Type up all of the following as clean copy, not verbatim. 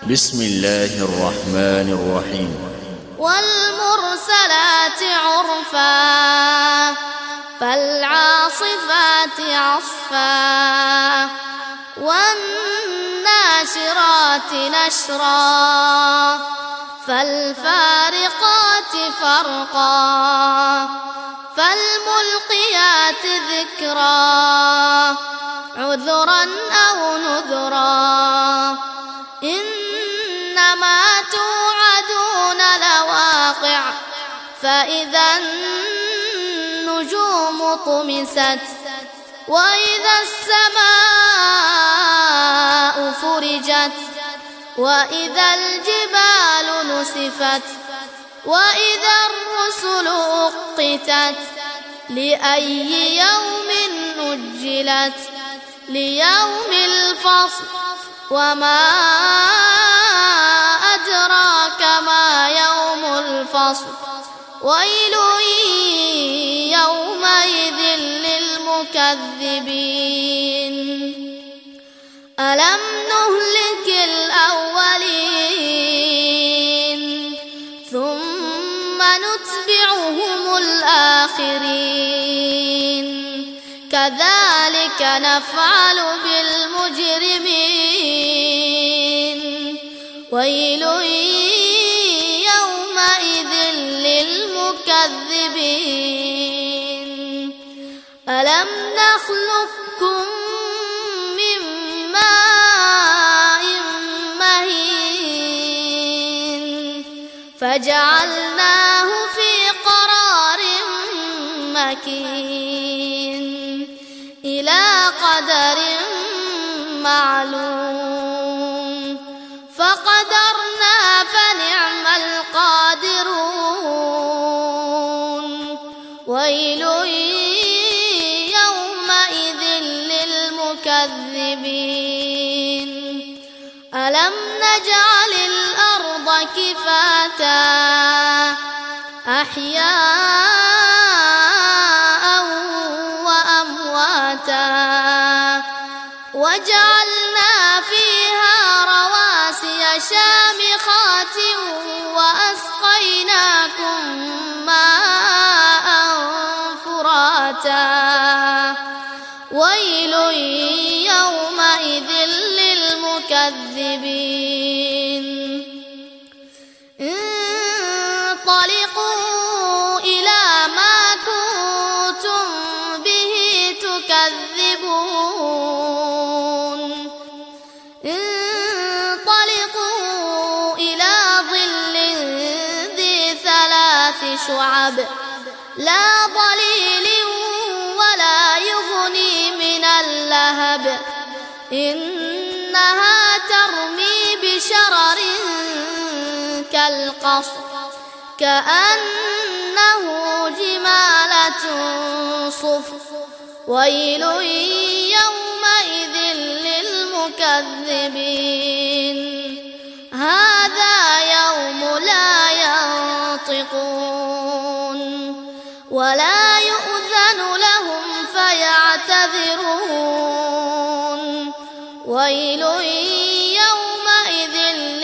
بسم الله الرحمن الرحيم. والمرسلات عرفا فالعاصفات عصفا والناشرات نشرا فالفارقات فرقا فالملقيات ذكرا عذرا أو نذرا إنما توعدون لواقع فإذا النجوم طمست وإذا السماء فرجت وإذا الجبال نسفت وإذا الرسل أقتت لأي يوم أجلت ليوم الفصل وما أدراك ما يوم الفصل ويل يومئذ للمكذبين ألم نهلك الأولين ثم نتبعهم الآخرين كذلك نفعل بالمجرمين ويل يومئذ للمكذبين ألم نخلقكم من ماء مهين فجعلناه في قرار مكين إلى قدر معلوم فقدرنا فنعم القادرون ويل يومئذ للمكذبين ألم نجعل الأرض كفاتا أحياء وأمواتا وجعلنا فيها رواسي شامخات وأسقيناكم ماء فراتا ويل يومئذ للمكذبين انطلقوا إلى ما كنتم به تكذبون انطلقوا إلى ظل ذي 3 شعب لا ظليل ولا يغني من اللهب إنها ترمي بشرر كالقصر كأنه جمالة صفر ويل يومئذ للمكذبين هذا يوم لا ينطقون ولا يؤذن لهم فيعتذرون ويل يومئذ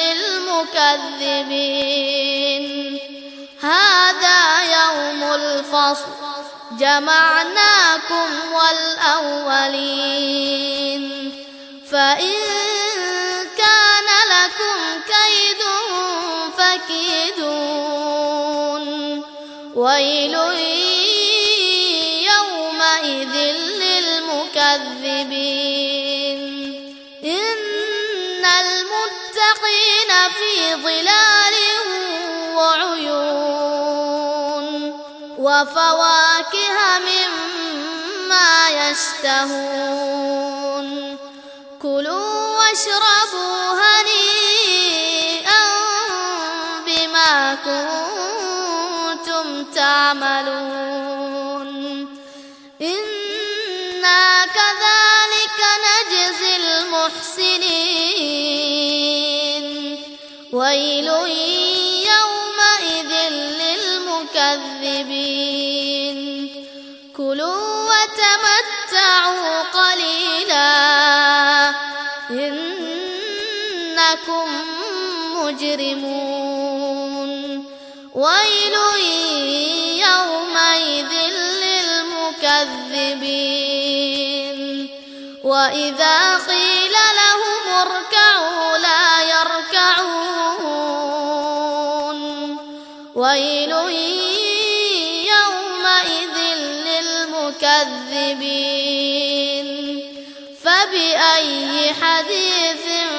للمكذبين هذا يوم الفصل جمعناكم والأولين فإن كان لكم كيد فكيدون ويل يومئذ للمكذبين إن المتقين في ظلال وعيون وفواكه مما يشتهون كلوا واشربوا هنيئا بما كنتم تعملون إنا كذلك نجزي المحسنين ويل يومئذ للمكذبين كلوا وتمتعوا قليلا إنكم مجرمون ويل يومئذ للمكذبين وإذا قيل لهم اركعوا لا يركعون ويل يومئذ للمكذبين فبأي حديث